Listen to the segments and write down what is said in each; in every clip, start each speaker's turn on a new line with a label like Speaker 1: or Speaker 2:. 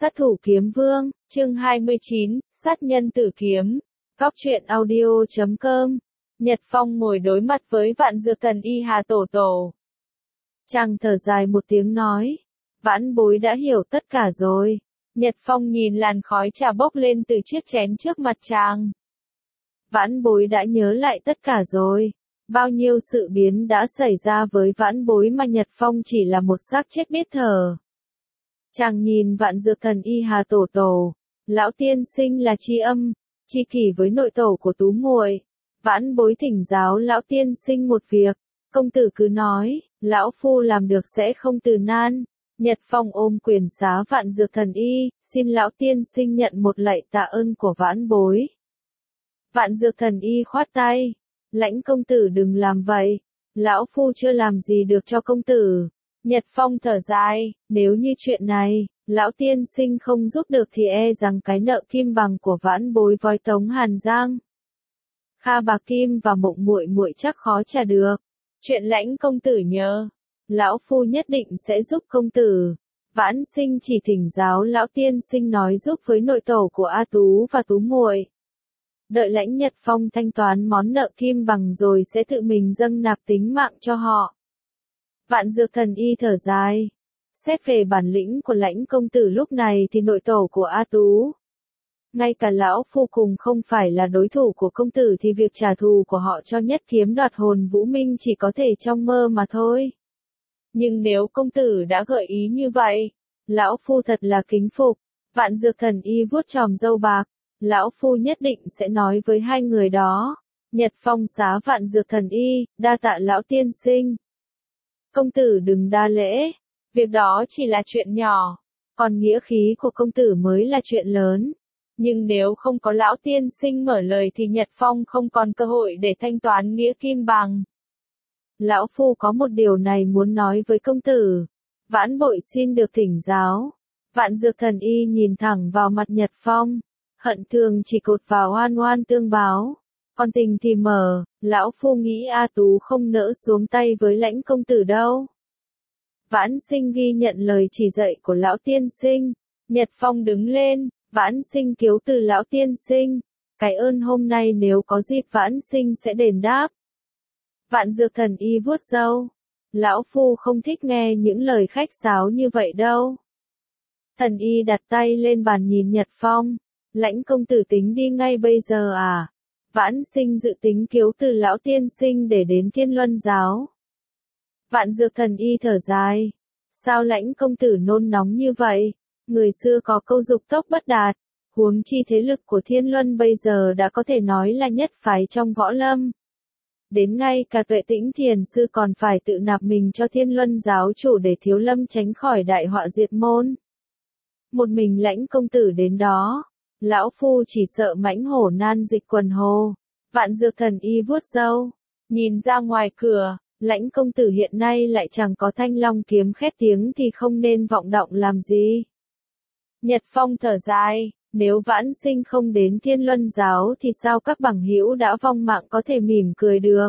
Speaker 1: Sát thủ kiếm vương, chương 29, sát nhân tử kiếm. Góc truyện audio.com. Nhật Phong ngồi đối mặt với Vạn Dược Thần Y Hà Tổ Tổ. Chàng thở dài một tiếng nói. Vãn bối đã hiểu tất cả rồi. Nhật Phong nhìn làn khói trà bốc lên từ chiếc chén trước mặt chàng. Vãn bối đã nhớ lại tất cả rồi. Bao nhiêu sự biến đã xảy ra với vãn bối mà Nhật Phong chỉ là một xác chết biết thở. Chàng nhìn Vạn Dược Thần Y Hà Tổ Tổ, lão tiên sinh là tri âm, tri kỷ với nội tổ của Tú muội. Vãn bối thỉnh giáo lão tiên sinh một việc, công tử cứ nói, lão phu làm được sẽ không từ nan. Nhật Phong ôm quyền xá Vạn Dược Thần Y, xin lão tiên sinh nhận một lạy tạ ơn của vãn bối. Vạn Dược Thần Y khoát tay, lãnh công tử đừng làm vậy, lão phu chưa làm gì được cho công tử. Nhật Phong thở dài, nếu như chuyện này, lão tiên sinh không giúp được thì e rằng cái nợ kim bằng của vãn bối với Tống Hàn Giang, Kha Bà Kim và Mộng muội muội chắc khó trả được. Chuyện lãnh công tử nhớ, lão phu nhất định sẽ giúp công tử. Vãn sinh chỉ thỉnh giáo lão tiên sinh nói giúp với nội tổ của A Tú và Tú muội. Đợi lãnh Nhật Phong thanh toán món nợ kim bằng rồi sẽ tự mình dâng nạp tính mạng cho họ. Vạn Dược Thần Y thở dài. Xét về bản lĩnh của lãnh công tử lúc này thì nội tổ của A Tú, ngay cả lão phu cùng không phải là đối thủ của công tử thì việc trả thù của họ cho nhất kiếm đoạt hồn Vũ Minh chỉ có thể trong mơ mà thôi. Nhưng nếu công tử đã gợi ý như vậy, lão phu thật là kính phục. Vạn Dược Thần Y vuốt chòm râu bạc, lão phu nhất định sẽ nói với hai người đó. Nhật Phong xá Vạn Dược Thần Y, đa tạ lão tiên sinh. Công tử đừng đa lễ, việc đó chỉ là chuyện nhỏ, còn nghĩa khí của công tử mới là chuyện lớn. Nhưng nếu không có lão tiên sinh mở lời thì Nhật Phong không còn cơ hội để thanh toán nghĩa kim bằng. Lão phu có một điều này muốn nói với công tử. Vãn bội xin được thỉnh giáo. Vạn Dược Thần Y nhìn thẳng vào mặt Nhật Phong, hận thường chỉ cột vào oan oan tương báo. Còn tình thì mở, lão phu nghĩ A Tú không nỡ xuống tay với lãnh công tử đâu. Vãn sinh ghi nhận lời chỉ dạy của lão tiên sinh. Nhật Phong đứng lên, vãn sinh kiếu từ lão tiên sinh. Cái ơn hôm nay nếu có dịp vãn sinh sẽ đền đáp. Vạn Dược Thần Y vuốt râu. Lão phu không thích nghe những lời khách sáo như vậy đâu. Thần Y đặt tay lên bàn nhìn Nhật Phong. Lãnh công tử tính đi ngay bây giờ à? Vãn sinh dự tính kiếu từ lão tiên sinh để đến Thiên Luân giáo. Vạn Dược Thần Y thở dài. Sao lãnh công tử nôn nóng như vậy? Người xưa có câu dục tốc bất đạt. Huống chi thế lực của Thiên Luân bây giờ đã có thể nói là nhất phái trong võ lâm. Đến ngay cả Tuệ Tĩnh Thiền sư còn phải tự nạp mình cho Thiên Luân giáo chủ để Thiếu Lâm tránh khỏi đại họa diệt môn. Một mình lãnh công tử đến đó, lão phu chỉ sợ mãnh hổ nan dịch quần hồ. Vạn Dược Thần Y vuốt râu, nhìn ra ngoài cửa, lãnh công tử hiện nay lại chẳng có thanh long kiếm khét tiếng thì không nên vọng động làm gì. Nhật Phong thở dài, nếu vãn sinh không đến Thiên Luân giáo thì sao các bằng hữu đã vong mạng có thể mỉm cười được.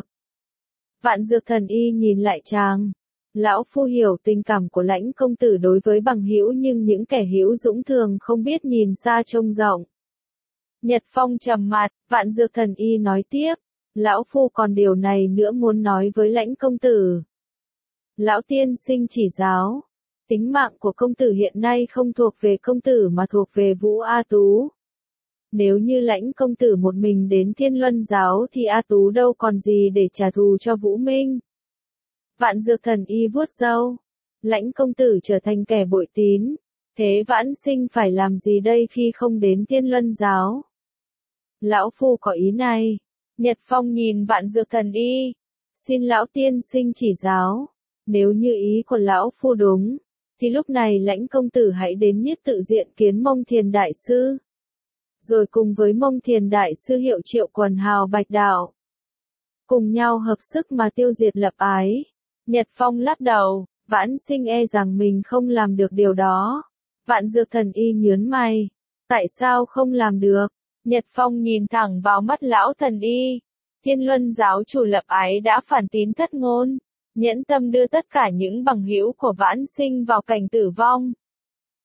Speaker 1: Vạn Dược Thần Y nhìn lại chàng. Lão phu hiểu tình cảm của lãnh công tử đối với bằng hữu nhưng những kẻ hữu dũng thường không biết nhìn xa trông rộng. Nhật Phong trầm mặt, Vạn Dược Thần Y nói tiếp, lão phu còn điều này nữa muốn nói với lãnh công tử. Lão tiên sinh chỉ giáo, tính mạng của công tử hiện nay không thuộc về công tử mà thuộc về Vũ A Tú. Nếu như lãnh công tử một mình đến Thiên Luân giáo thì A Tú đâu còn gì để trả thù cho Vũ Minh. Vạn Dược Thần Y vuốt râu, lãnh công tử trở thành kẻ bội tín, thế vãn sinh phải làm gì đây khi không đến Thiên Luân giáo? Lão phu có ý này. Nhật Phong nhìn Vạn Dược Thần Y, xin lão tiên sinh chỉ giáo. Nếu như ý của lão phu đúng, thì lúc này lãnh công tử hãy đến Nhất Tự diện kiến Mông Thiền Đại Sư. Rồi cùng với Mông Thiền Đại Sư hiệu triệu quần hào Bạch Đạo, cùng nhau hợp sức mà tiêu diệt Lập Ái. Nhật Phong lắc đầu, vãn sinh e rằng mình không làm được điều đó. Vạn Dược Thần Y nhướng mày, tại sao không làm được? Nhật Phong nhìn thẳng vào mắt lão thần y. Thiên Luân giáo chủ Lập Ái đã phản tín thất ngôn, nhẫn tâm đưa tất cả những bằng hữu của vãn sinh vào cảnh tử vong.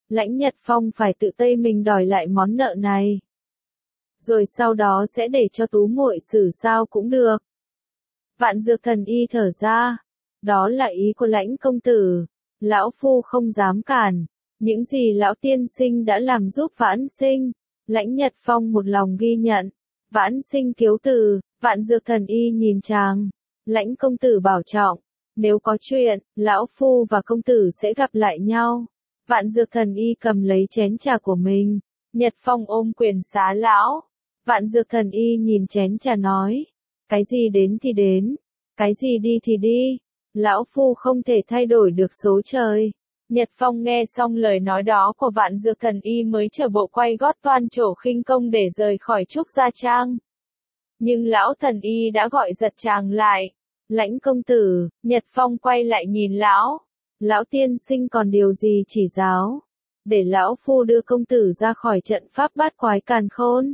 Speaker 1: Lãnh Nhật Phong phải tự tay mình đòi lại món nợ này. Rồi sau đó sẽ để cho Tú muội xử sao cũng được. Vạn Dược Thần Y thở ra. Đó là ý của Lãnh công tử. Lão phu không dám cản. Những gì lão tiên sinh đã làm giúp Vãn Sinh, Lãnh Nhật Phong một lòng ghi nhận. Vãn Sinh kiếu từ, Vạn Dược Thần Y nhìn chàng. Lãnh công tử bảo trọng. Nếu có chuyện, lão phu và công tử sẽ gặp lại nhau. Vạn Dược Thần Y cầm lấy chén trà của mình. Nhật Phong ôm quyền xá lão. Vạn Dược Thần Y nhìn chén trà nói. Cái gì đến thì đến. Cái gì đi thì đi. Lão phu không thể thay đổi được số trời. Nhật Phong nghe xong lời nói đó của Vạn Dược Thần Y mới trở bộ quay gót toan trổ khinh công để rời khỏi Trúc Gia Trang. Nhưng lão thần y đã gọi giật chàng lại. Lãnh công tử, Nhật Phong quay lại nhìn lão. Lão tiên sinh còn điều gì chỉ giáo? Để lão phu đưa công tử ra khỏi trận pháp bát quái càn khôn.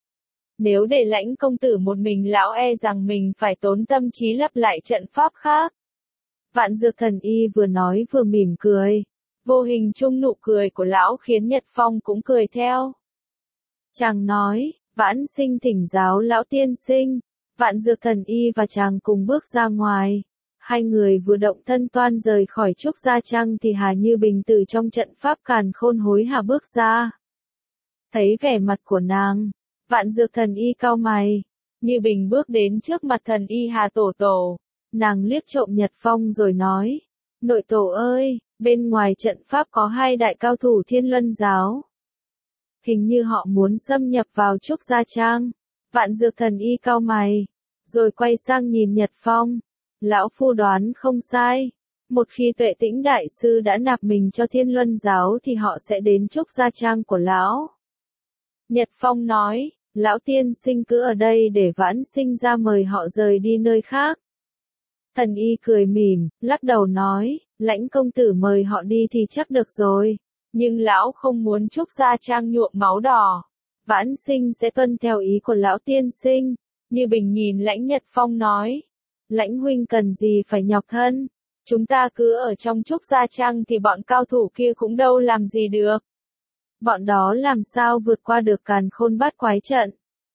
Speaker 1: Nếu để Lãnh công tử một mình lão e rằng mình phải tốn tâm trí lặp lại trận pháp khác. Vạn Dược Thần Y vừa nói vừa mỉm cười. Vô hình chung nụ cười của lão khiến Nhật Phong cũng cười theo. Chàng nói, Vãn Sinh thỉnh giáo lão tiên sinh. Vạn Dược Thần Y và chàng cùng bước ra ngoài. Hai người vừa động thân toan rời khỏi Trúc Gia Trang thì Hà Như Bình từ trong trận pháp càn khôn hối hả bước ra. Thấy vẻ mặt của nàng, Vạn Dược Thần Y cau mày. Như Bình bước đến trước mặt thần y Hà Tổ Tổ. Nàng liếc trộm Nhật Phong rồi nói. Nội tổ ơi, bên ngoài trận pháp có hai đại cao thủ Thiên Luân giáo. Hình như họ muốn xâm nhập vào Trúc Gia Trang. Vạn Dược Thần Y cau mày. Rồi quay sang nhìn Nhật Phong. Lão phu đoán không sai. Một khi Tuệ Tĩnh Đại Sư đã nạp mình cho Thiên Luân giáo thì họ sẽ đến Trúc Gia Trang của lão. Nhật Phong nói, lão tiên sinh cứ ở đây để Vãn Sinh ra mời họ rời đi nơi khác. Thần y cười mỉm, lắc đầu nói, Lãnh công tử mời họ đi thì chắc được rồi. Nhưng lão không muốn Trúc Gia Trang nhuộm máu đỏ. Vãn Sinh sẽ tuân theo ý của lão tiên sinh. Như Bình nhìn Lãnh Nhật Phong nói. Lãnh huynh cần gì phải nhọc thân. Chúng ta cứ ở trong Trúc Gia Trang thì bọn cao thủ kia cũng đâu làm gì được. Bọn đó làm sao vượt qua được càn khôn bát quái trận.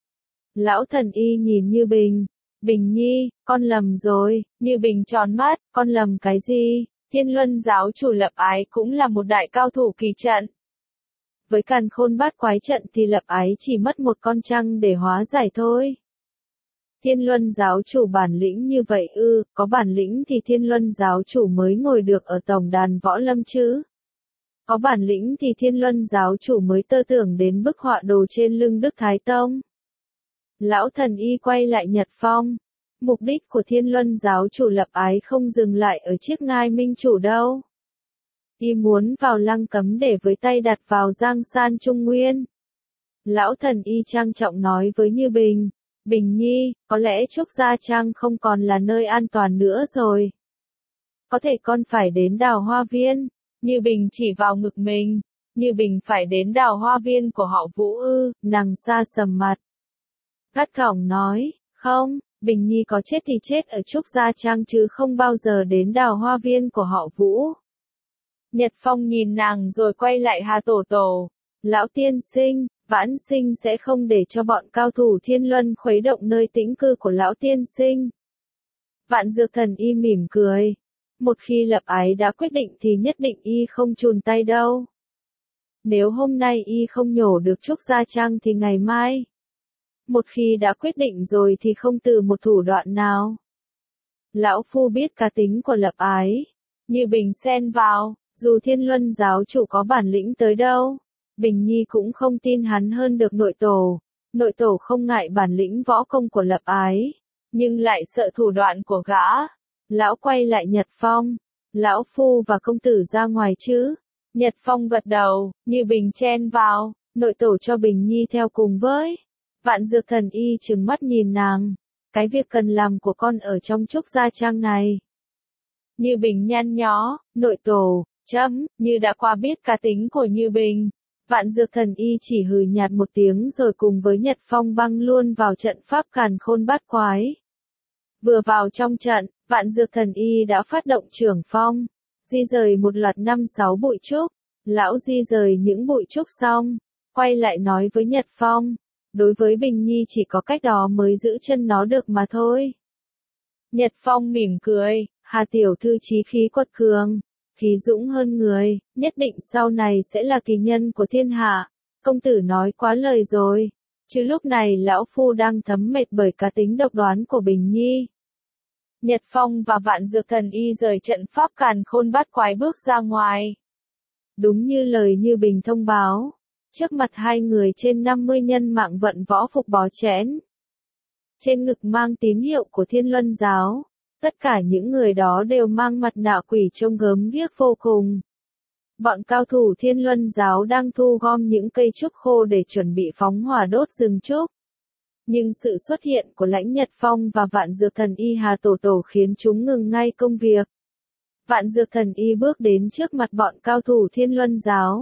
Speaker 1: Lão thần y nhìn Như Bình. Bình nhi, con lầm rồi. Như Bình tròn mắt, con lầm cái gì? Thiên Luân giáo chủ Lập Ái cũng là một đại cao thủ kỳ trận. Với càn khôn bát quái trận thì Lập Ái chỉ mất một con trăng để hóa giải thôi. Thiên Luân giáo chủ bản lĩnh như vậy ư, có bản lĩnh thì Thiên Luân giáo chủ mới ngồi được ở tổng đàn võ lâm chứ. Có bản lĩnh thì Thiên Luân giáo chủ mới tơ tưởng đến bức họa đồ trên lưng Đức Thái Tông. Lão thần y quay lại Nhật Phong. Mục đích của Thiên Luân giáo chủ Lập Ái không dừng lại ở chiếc ngai minh chủ đâu. Y muốn vào Lăng Cấm để với tay đặt vào Giang San Trung Nguyên. Lão thần y trang trọng nói với Như Bình. Bình nhi, có lẽ Trúc Gia Trang không còn là nơi an toàn nữa rồi. Có thể con phải đến Đào Hoa Viên. Như Bình chỉ vào ngực mình. Như Bình phải đến Đào Hoa Viên của họ Vũ ư, nàng xa sầm mặt. Gắt gỏng nói, không, Bình nhi có chết thì chết ở Trúc Gia Trang chứ không bao giờ đến Đào Hoa Viên của họ Vũ. Nhật Phong nhìn nàng rồi quay lại Hà Tổ Tổ. Lão tiên sinh, Vãn Sinh sẽ không để cho bọn cao thủ Thiên Luân khuấy động nơi tĩnh cư của lão tiên sinh. Vạn Dược Thần Y mỉm cười. Một khi Lập Ái đã quyết định thì nhất định y không chùn tay đâu. Nếu hôm nay y không nhổ được Trúc Gia Trang thì ngày mai. Một khi đã quyết định rồi thì không từ một thủ đoạn nào. Lão phu biết cá tính của Lập Ái. Như Bình xen vào, dù Thiên Luân giáo chủ có bản lĩnh tới đâu. Bình nhi cũng không tin hắn hơn được nội tổ. Nội tổ không ngại bản lĩnh võ công của Lập Ái, nhưng lại sợ thủ đoạn của gã. Lão quay lại Nhật Phong. Lão phu và công tử ra ngoài chứ? Nhật Phong gật đầu, Như Bình chen vào. Nội tổ cho Bình nhi theo cùng với. Vạn Dược Thần Y trừng mắt nhìn nàng. Cái việc cần làm của con ở trong Trúc Gia Trang này. Như Bình nhăn nhó, nội tổ, như đã qua biết cá tính của Như Bình. Vạn Dược Thần Y chỉ hừ nhạt một tiếng rồi cùng với Nhật Phong băng luôn vào trận pháp càn khôn bát quái. Vừa vào trong trận, Vạn Dược Thần Y đã phát động trưởng phong, di rời một loạt 5-6 bụi trúc. Lão di rời những bụi trúc xong, quay lại nói với Nhật Phong, đối với Bình Nhi chỉ có cách đó mới giữ chân nó được mà thôi. Nhật Phong mỉm cười, Hà tiểu thư chí khí quật cường, khí dũng hơn người, nhất định sau này sẽ là kỳ nhân của thiên hạ. Công tử nói quá lời rồi, chứ lúc này lão phu đang thấm mệt bởi cá tính độc đoán của Bình Nhi. Nhật Phong và Vạn Dược Thần Y rời trận pháp càn khôn bát quái bước ra ngoài. Đúng như lời Như Bình thông báo, trước mặt hai người trên 50 nhân mạng vận võ phục bó chẽn. Trên ngực mang tín hiệu của Thiên Luân Giáo, tất cả những người đó đều mang mặt nạ quỷ trông gớm ghiếc vô cùng. Bọn cao thủ Thiên Luân Giáo đang thu gom những cây trúc khô để chuẩn bị phóng hỏa đốt rừng trúc. Nhưng sự xuất hiện của Lãnh Nhật Phong và Vạn Dược Thần Y Hà Tổ Tổ khiến chúng ngừng ngay công việc. Vạn Dược Thần Y bước đến trước mặt bọn cao thủ Thiên Luân Giáo.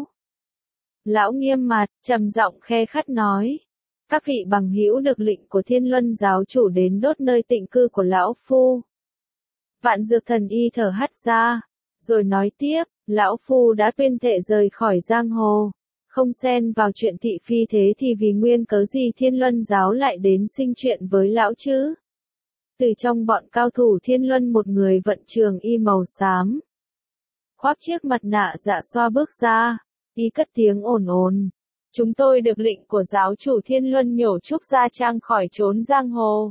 Speaker 1: Lão nghiêm mặt, trầm giọng khe khắt nói. Các vị bằng hữu được lệnh của Thiên Luân Giáo chủ đến đốt nơi tịnh cư của Lão Phu. Vạn Dược Thần Y thở hắt ra, rồi nói tiếp, Lão Phu đã tuyên thệ rời khỏi giang hồ, không xen vào chuyện thị phi thế thì vì nguyên cớ gì Thiên Luân Giáo lại đến sinh chuyện với Lão chứ? Từ trong bọn cao thủ Thiên Luân một người vận trường y màu xám, khoác chiếc mặt nạ dạ xoa bước ra, y cất tiếng ồn ồn. Chúng tôi được lệnh của giáo chủ Thiên Luân nhổ trúc gia trang khỏi trốn giang hồ.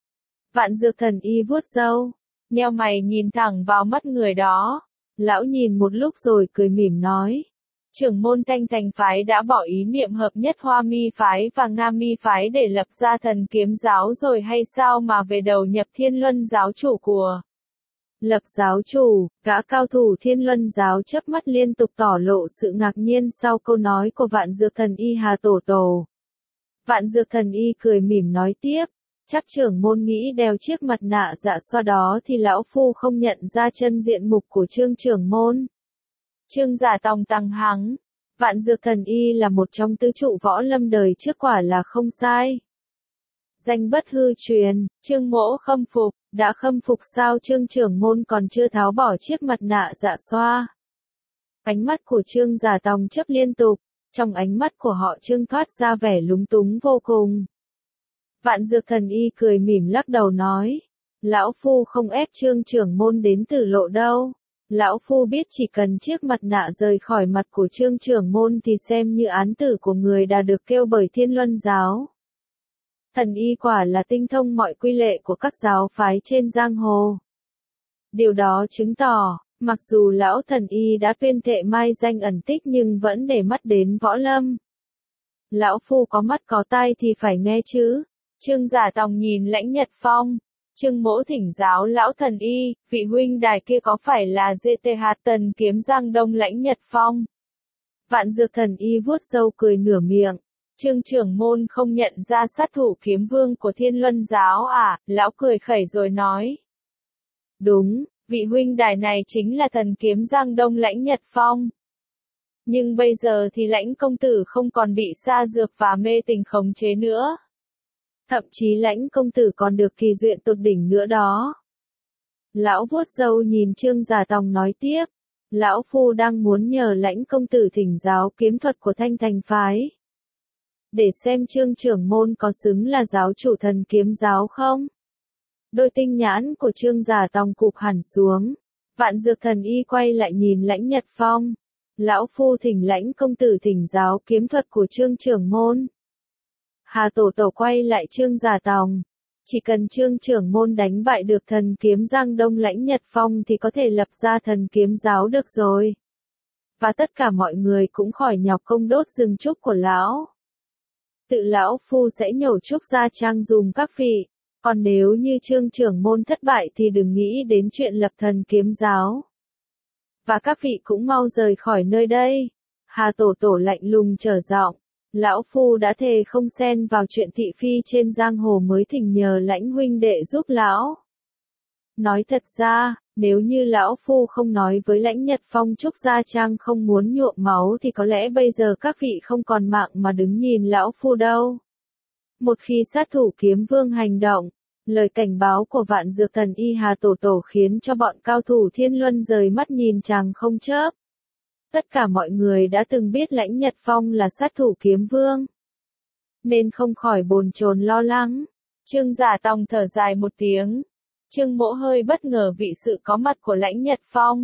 Speaker 1: Vạn Dược Thần Y vuốt râu, nheo mày nhìn thẳng vào mắt người đó. Lão nhìn một lúc rồi cười mỉm nói. Trưởng môn Thanh Thành phái đã bỏ ý niệm hợp nhất Hoa Mi phái và Nga Mi phái để lập ra Thần Kiếm giáo rồi hay sao mà về đầu nhập Thiên Luân giáo chủ của. Lập giáo chủ, gã cao thủ Thiên Luân giáo chớp mắt liên tục tỏ lộ sự ngạc nhiên sau câu nói của Vạn Dược Thần Y Hà Tổ Tổ. Vạn Dược Thần Y cười mỉm nói tiếp, chắc trưởng môn nghĩ đeo chiếc mặt nạ dạ xoa đó thì lão phu không nhận ra chân diện mục của Trương trưởng môn. Trương Giả Tòng tăng hắng, Vạn Dược Thần Y là một trong tứ trụ võ lâm đời trước quả là không sai. Danh bất hư truyền, Trương mỗ khâm phục, đã khâm phục sao Trương trưởng môn còn chưa tháo bỏ chiếc mặt nạ dạ xoa. Ánh mắt của Trương Giả Tòng chớp liên tục, trong ánh mắt của họ Trương thoát ra vẻ lúng túng vô cùng. Vạn Dược Thần Y cười mỉm lắc đầu nói, lão phu không ép Trương trưởng môn đến tử lộ đâu. Lão phu biết chỉ cần chiếc mặt nạ rời khỏi mặt của Trương trưởng môn thì xem như án tử của người đã được kêu bởi Thiên Luân giáo. Thần Y quả là tinh thông mọi quy lệ của các giáo phái trên giang hồ. Điều đó chứng tỏ, mặc dù lão Thần Y đã tuyên thệ mai danh ẩn tích nhưng vẫn để mắt đến võ lâm. Lão phu có mắt có tai thì phải nghe chứ. Trương Giả Tòng nhìn Lãnh Nhật Phong. Trương mỗ thỉnh giáo lão Thần Y, vị huynh đài kia có phải là GTH Tần Kiếm Giang Đông Lãnh Nhật Phong? Vạn Dược Thần Y vuốt râu cười nửa miệng. Trương trưởng môn không nhận ra sát thủ kiếm vương của Thiên Luân giáo à? Lão cười khẩy rồi nói. Đúng, vị huynh đài này chính là Thần Kiếm Giang Đông Lãnh Nhật Phong. Nhưng bây giờ thì Lãnh công tử không còn bị sa dược và mê tình khống chế nữa. Thậm chí Lãnh công tử còn được kỳ duyện tột đỉnh nữa đó. Lão vuốt râu nhìn Trương Giả Tòng nói tiếp. Lão phu đang muốn nhờ Lãnh công tử thỉnh giáo kiếm thuật của Thanh Thành phái. Để xem Trương trưởng môn có xứng là giáo chủ Thần Kiếm giáo không? Đôi tinh nhãn của Trương Giả Tòng cụp hẳn xuống. Vạn Dược Thần Y quay lại nhìn Lãnh Nhật Phong. Lão phu thỉnh Lãnh công tử thỉnh giáo kiếm thuật của Trương trưởng môn. Hà Tổ Tổ quay lại Trương Giả Tòng. Chỉ cần Trương trưởng môn đánh bại được Thần Kiếm Giang Đông Lãnh Nhật Phong thì có thể lập ra Thần Kiếm giáo được rồi. Và tất cả mọi người cũng khỏi nhọc công đốt rừng trúc của lão. Tự lão phu sẽ nhổ trúc ra trang dùng các vị. Còn nếu như Trương trưởng môn thất bại thì đừng nghĩ đến chuyện lập Thần Kiếm giáo. Và các vị cũng mau rời khỏi nơi đây. Hà Tổ Tổ lạnh lùng trở giọng. Lão phu đã thề không xen vào chuyện thị phi trên giang hồ mới thỉnh nhờ Lãnh huynh đệ giúp lão. Nói thật ra, nếu như lão phu không nói với Lãnh Nhật Phong Trúc Gia Trang không muốn nhuộm máu thì có lẽ bây giờ các vị không còn mạng mà đứng nhìn lão phu đâu. Một khi sát thủ kiếm vương hành động, lời cảnh báo của Vạn Dược Thần Y Hà Tổ Tổ khiến cho bọn cao thủ Thiên Luân rời mắt nhìn chàng không chớp. Tất cả mọi người đã từng biết Lãnh Nhật Phong là sát thủ kiếm vương, nên không khỏi bồn chồn lo lắng. Trương Giả Tòng thở dài một tiếng. Trương Mỗ hơi bất ngờ vì sự có mặt của Lãnh Nhật Phong.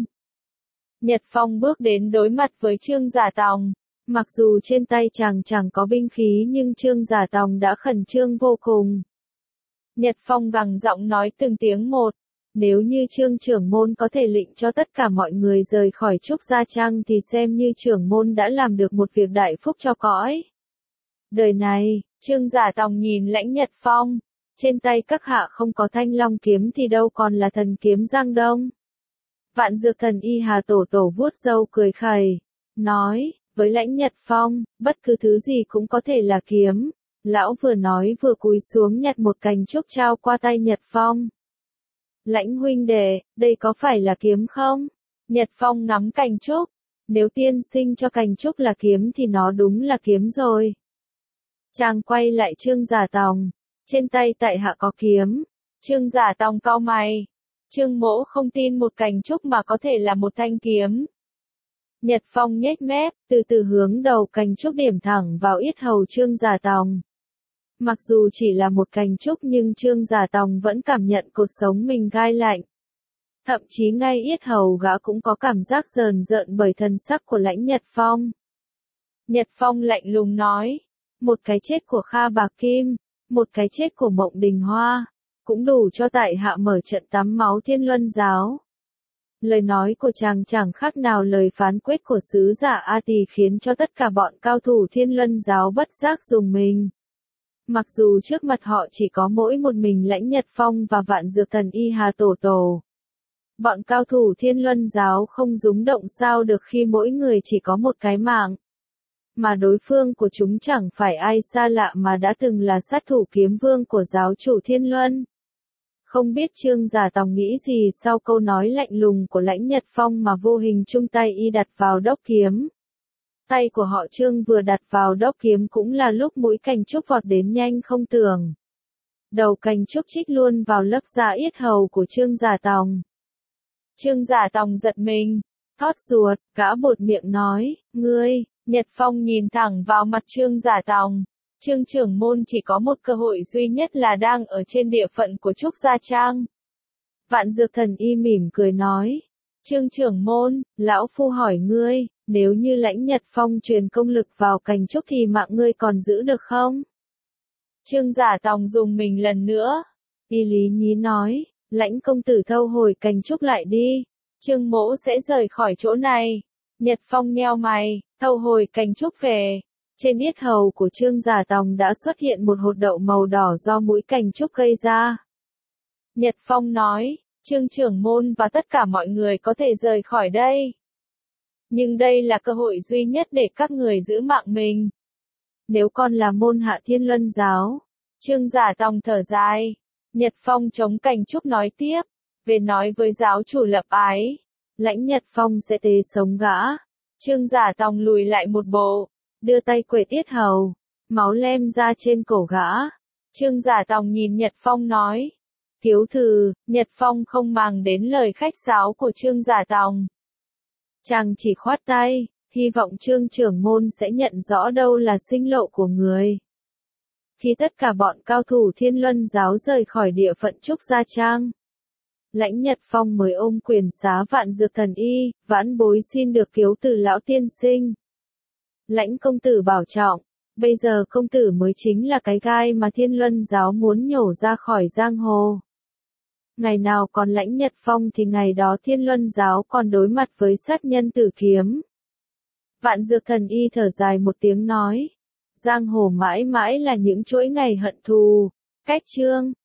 Speaker 1: Nhật Phong bước đến đối mặt với Trương Giả Tòng. Mặc dù trên tay chàng chẳng có binh khí nhưng Trương Giả Tòng đã khẩn trương vô cùng. Nhật Phong gằn giọng nói từng tiếng một. Nếu như Trương trưởng môn có thể lệnh cho tất cả mọi người rời khỏi Trúc Gia Trang thì xem như trưởng môn đã làm được một việc đại phúc cho cõi đời này. Trương Giả Tòng nhìn Lãnh Nhật Phong. Trên tay các hạ không có Thanh Long kiếm thì đâu còn là thần kiếm Giang Đông. Vạn Dược Thần Y Hà Tổ Tổ vuốt râu cười khẩy, nói, với Lãnh Nhật Phong, bất cứ thứ gì cũng có thể là kiếm. Lão vừa nói vừa cúi xuống nhặt một cành trúc trao qua tay Nhật Phong. Lãnh huynh đệ, đây có phải là kiếm không? Nhật Phong ngắm cành trúc. Nếu tiên sinh cho cành trúc là kiếm thì nó đúng là kiếm rồi. Chàng quay lại Trương Giả Tòng. Trên tay tại hạ có kiếm. Trương Giả Tòng cau mày. Trương Mỗ không tin một cành trúc mà có thể là một thanh kiếm. Nhật Phong nhếch mép, từ từ hướng đầu cành trúc điểm thẳng vào yết hầu Trương Giả Tòng. Mặc dù chỉ là một cành trúc nhưng Trương Giả Tòng vẫn cảm nhận cột sống mình gai lạnh. Thậm chí ngay yết hầu gã cũng có cảm giác rờn rợn bởi thần sắc của Lãnh Nhật Phong. Nhật Phong lạnh lùng nói, một cái chết của Kha Bạc Kim, một cái chết của Mộng Đình Hoa, cũng đủ cho tại hạ mở trận tắm máu Thiên Luân Giáo. Lời nói của chàng chẳng khác nào lời phán quyết của sứ giả A Tỳ khiến cho tất cả bọn cao thủ Thiên Luân Giáo bất giác rùng mình. Mặc dù trước mặt họ chỉ có mỗi một mình Lãnh Nhật Phong và Vạn Dược Thần Y Hà Tổ Tổ. Bọn cao thủ Thiên Luân Giáo không rúng động sao được khi mỗi người chỉ có một cái mạng. Mà đối phương của chúng chẳng phải ai xa lạ mà đã từng là sát thủ kiếm vương của giáo chủ Thiên Luân. Không biết Trương Giả Tòng nghĩ gì sau câu nói lạnh lùng của Lãnh Nhật Phong mà vô hình chung tay y đặt vào đốc kiếm. Tay của họ Trương vừa đặt vào đốc kiếm cũng là lúc mũi cành trúc vọt đến nhanh không tưởng. Đầu cành trúc chích luôn vào lớp da yết hầu của Trương Giả Tòng. Trương Giả Tòng giật mình, thót ruột, gã buột miệng nói, ngươi. Nhật Phong nhìn thẳng vào mặt Trương Giả Tòng. Trương trưởng môn chỉ có một cơ hội duy nhất là đang ở trên địa phận của Trúc Gia Trang. Vạn Dược Thần Y mỉm cười nói. Trương trưởng môn, lão phu hỏi ngươi, nếu như Lãnh Nhật Phong truyền công lực vào cành trúc thì mạng ngươi còn giữ được không? Trương Giả Tòng dùng mình lần nữa. Y Lý Nhí nói, Lãnh công tử thâu hồi cành trúc lại đi. Trương mỗ sẽ rời khỏi chỗ này. Nhật Phong nheo mày, thâu hồi cành trúc về. Trên yết hầu của Trương Giả Tòng đã xuất hiện một hột đậu màu đỏ do mũi cành trúc gây ra. Nhật Phong nói, Trương trưởng môn và tất cả mọi người có thể rời khỏi đây. Nhưng đây là cơ hội duy nhất để các người giữ mạng mình. Nếu con là môn hạ Thiên Luân Giáo. Trương Giả Tòng thở dài. Nhật Phong chống cành trúc nói tiếp. Về nói với giáo chủ Lập Ái. Lãnh Nhật Phong sẽ tế sống gã. Trương Giả Tòng lùi lại một bộ. Đưa tay quệt yết hầu. Máu lem ra trên cổ gã. Trương Giả Tòng nhìn Nhật Phong nói. Thiếu thừ, Nhật Phong không màng đến lời khách sáo của Trương Giả Tòng. Chàng chỉ khoát tay, hy vọng Trương trưởng môn sẽ nhận rõ đâu là sinh lộ của người. Khi tất cả bọn cao thủ Thiên Luân Giáo rời khỏi địa phận Trúc Gia Trang, Lãnh Nhật Phong mới ôm quyền xá Vạn Dược Thần Y, vãn bối xin được kiếu từ lão tiên sinh. Lãnh công tử bảo trọng, bây giờ công tử mới chính là cái gai mà Thiên Luân Giáo muốn nhổ ra khỏi giang hồ. Ngày nào còn Lãnh Nhật Phong thì ngày đó Thiên Luân Giáo còn đối mặt với sát nhân tử kiếm. Vạn Dược Thần Y thở dài một tiếng nói. Giang hồ mãi mãi là những chuỗi ngày hận thù. Cách chương